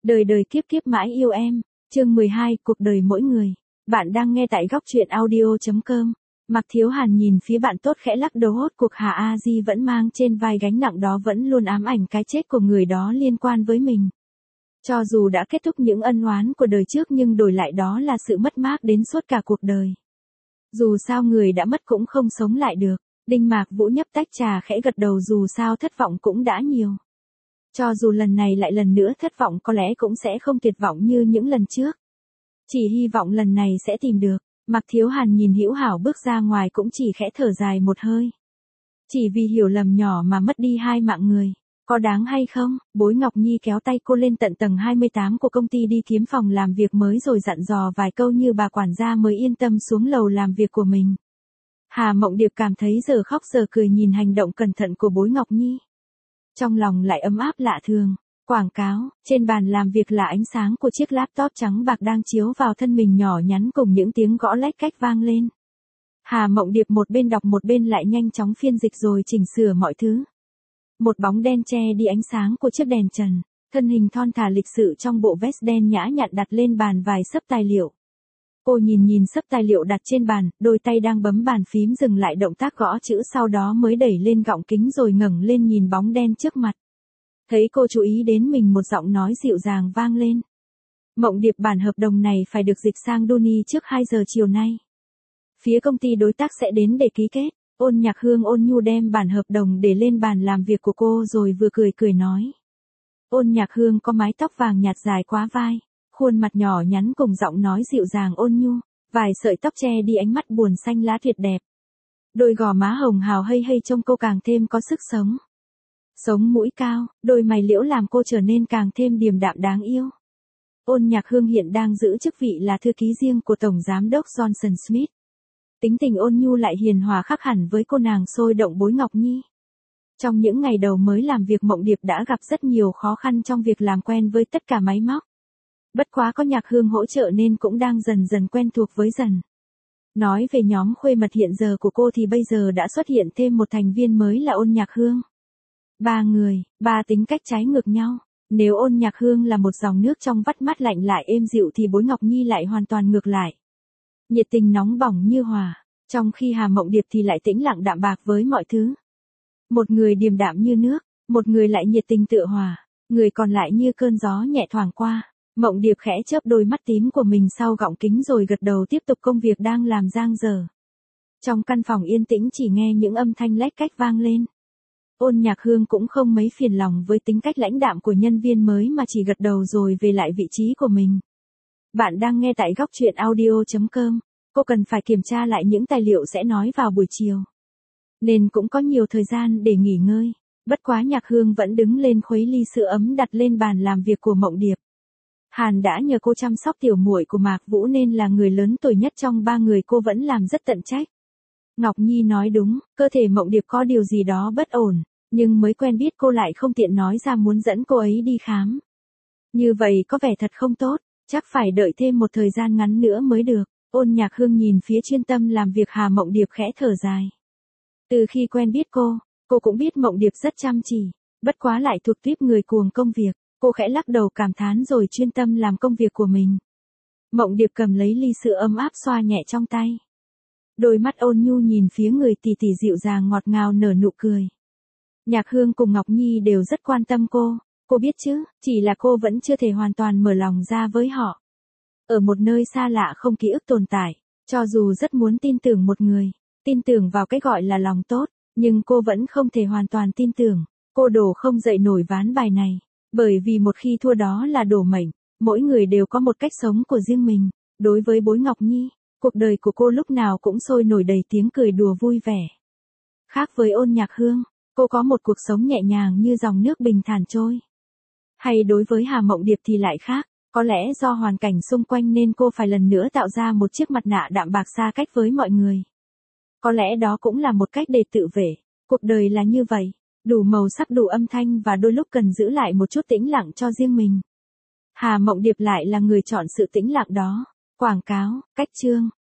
Đời đời kiếp kiếp mãi yêu em, chương 12, cuộc đời mỗi người. Bạn đang nghe tại góc truyện audio.com. Mạc Thiếu Hàn nhìn phía bạn tốt khẽ lắc đầu, hốt cuộc Hà A Di vẫn mang trên vai gánh nặng đó, vẫn luôn ám ảnh cái chết của người đó liên quan với mình. Cho dù đã kết thúc những ân oán của đời trước nhưng đổi lại đó là sự mất mát đến suốt cả cuộc đời. Dù sao người đã mất cũng không sống lại được. Đinh Mạc Vũ nhấp tách trà khẽ gật đầu, dù sao thất vọng cũng đã nhiều. Cho dù lần này lại lần nữa thất vọng có lẽ cũng sẽ không tuyệt vọng như những lần trước. Chỉ hy vọng lần này sẽ tìm được. Mạc Thiếu Hàn nhìn Hữu Hảo bước ra ngoài cũng chỉ khẽ thở dài một hơi. Chỉ vì hiểu lầm nhỏ mà mất đi 2 mạng người. Có đáng hay không? Bối Ngọc Nhi kéo tay cô lên tận tầng 28 của công ty đi kiếm phòng làm việc mới rồi dặn dò vài câu như bà quản gia mới yên tâm xuống lầu làm việc của mình. Hà Mộng Điệp cảm thấy giờ khóc giờ cười nhìn hành động cẩn thận của Bối Ngọc Nhi. Trong lòng lại ấm áp lạ thường. Quảng cáo, trên bàn làm việc là ánh sáng của chiếc laptop trắng bạc đang chiếu vào thân mình nhỏ nhắn cùng những tiếng gõ lách cách vang lên. Hà Mộng Điệp một bên đọc một bên lại nhanh chóng phiên dịch rồi chỉnh sửa mọi thứ. Một bóng đen che đi ánh sáng của chiếc đèn trần, thân hình thon thả lịch sự trong bộ vest đen nhã nhặn đặt lên bàn vài xấp tài liệu. Cô nhìn xấp tài liệu đặt trên bàn, đôi tay đang bấm bàn phím dừng lại động tác gõ chữ, sau đó mới đẩy lên gọng kính rồi ngẩng lên nhìn bóng đen trước mặt. Thấy cô chú ý đến mình, một giọng nói dịu dàng vang lên. Mộng Điệp, bản hợp đồng này phải được dịch sang Duni trước 2 giờ chiều nay. Phía công ty đối tác sẽ đến để ký kết. Ôn Nhạc Hương ôn nhu đem bản hợp đồng để lên bàn làm việc của cô rồi vừa cười nói. Ôn Nhạc Hương có mái tóc vàng nhạt dài quá vai, khuôn mặt nhỏ nhắn cùng giọng nói dịu dàng ôn nhu, vài sợi tóc che đi ánh mắt buồn xanh lá tuyệt đẹp. Đôi gò má hồng hào hây hây trông cô càng thêm có sức sống. Sống mũi cao, đôi mày liễu làm cô trở nên càng thêm điềm đạm đáng yêu. Ôn Nhạc Hương hiện đang giữ chức vị là thư ký riêng của Tổng Giám đốc Johnson Smith. Tính tình ôn nhu lại hiền hòa khác hẳn với cô nàng sôi động Bối Ngọc Nhi. Trong những ngày đầu mới làm việc, Mộng Điệp đã gặp rất nhiều khó khăn trong việc làm quen với tất cả máy móc. Bất quá có Nhạc Hương hỗ trợ nên cũng đang dần dần quen thuộc với dần. Nói về nhóm khuê mật hiện giờ của cô thì bây giờ đã xuất hiện thêm một thành viên mới là Ôn Nhạc Hương. 3 người, 3 tính cách trái ngược nhau. Nếu Ôn Nhạc Hương là một dòng nước trong vắt mát lạnh lại êm dịu thì Bối Ngọc Nhi lại hoàn toàn ngược lại. Nhiệt tình nóng bỏng như hỏa, trong khi Hà Mộng Điệp thì lại tĩnh lặng đạm bạc với mọi thứ. Một người điềm đạm như nước, một người lại nhiệt tình tựa hòa, người còn lại như cơn gió nhẹ thoảng qua. Mộng Điệp khẽ chớp đôi mắt tím của mình sau gọng kính rồi gật đầu tiếp tục công việc đang làm dang dở. Trong căn phòng yên tĩnh chỉ nghe những âm thanh lách cách vang lên. Ôn Nhạc Hương cũng không mấy phiền lòng với tính cách lãnh đạm của nhân viên mới mà chỉ gật đầu rồi về lại vị trí của mình. Bạn đang nghe tại góc truyện audio.com. Cô cần phải kiểm tra lại những tài liệu sẽ nói vào buổi chiều, nên cũng có nhiều thời gian để nghỉ ngơi. Bất quá Nhạc Hương vẫn đứng lên khuấy ly sữa ấm đặt lên bàn làm việc của Mộng Điệp. Hàn đã nhờ cô chăm sóc tiểu muội của Mạc Vũ nên là người lớn tuổi nhất trong 3 người, cô vẫn làm rất tận trách. Ngọc Nhi nói đúng, cơ thể Mộng Điệp có điều gì đó bất ổn, nhưng mới quen biết cô lại không tiện nói ra muốn dẫn cô ấy đi khám. Như vậy có vẻ thật không tốt, chắc phải đợi thêm một thời gian ngắn nữa mới được. Ôn Nhạc Hương nhìn phía chuyên tâm làm việc Hà Mộng Điệp khẽ thở dài. Từ khi quen biết cô cũng biết Mộng Điệp rất chăm chỉ, bất quá lại thuộc tuýp người cuồng công việc. Cô khẽ lắc đầu cảm thán rồi chuyên tâm làm công việc của mình. Mộng Điệp cầm lấy ly sữa ấm áp xoa nhẹ trong tay. Đôi mắt ôn nhu nhìn phía người tỷ tỷ dịu dàng ngọt ngào nở nụ cười. Nhạc Hương cùng Ngọc Nhi đều rất quan tâm cô biết chứ, chỉ là cô vẫn chưa thể hoàn toàn mở lòng ra với họ. Ở một nơi xa lạ không ký ức tồn tại, cho dù rất muốn tin tưởng một người, tin tưởng vào cái gọi là lòng tốt, nhưng cô vẫn không thể hoàn toàn tin tưởng. Cô đổ không dậy nổi ván bài này, bởi vì một khi thua đó là đổ mệnh. Mỗi người đều có một cách sống của riêng mình. Đối với Bối Ngọc Nhi, cuộc đời của cô lúc nào cũng sôi nổi đầy tiếng cười đùa vui vẻ. Khác với Ôn Nhạc Hương, cô có một cuộc sống nhẹ nhàng như dòng nước bình thản trôi. Hay đối với Hà Mộng Điệp thì lại khác, có lẽ do hoàn cảnh xung quanh nên cô phải lần nữa tạo ra một chiếc mặt nạ đạm bạc xa cách với mọi người. Có lẽ đó cũng là một cách để tự vệ. Cuộc đời là như vậy, đủ màu sắc đủ âm thanh và đôi lúc cần giữ lại một chút tĩnh lặng cho riêng mình. Hà Mộng Điệp lại là người chọn sự tĩnh lặng đó. Quảng cáo, cách chương,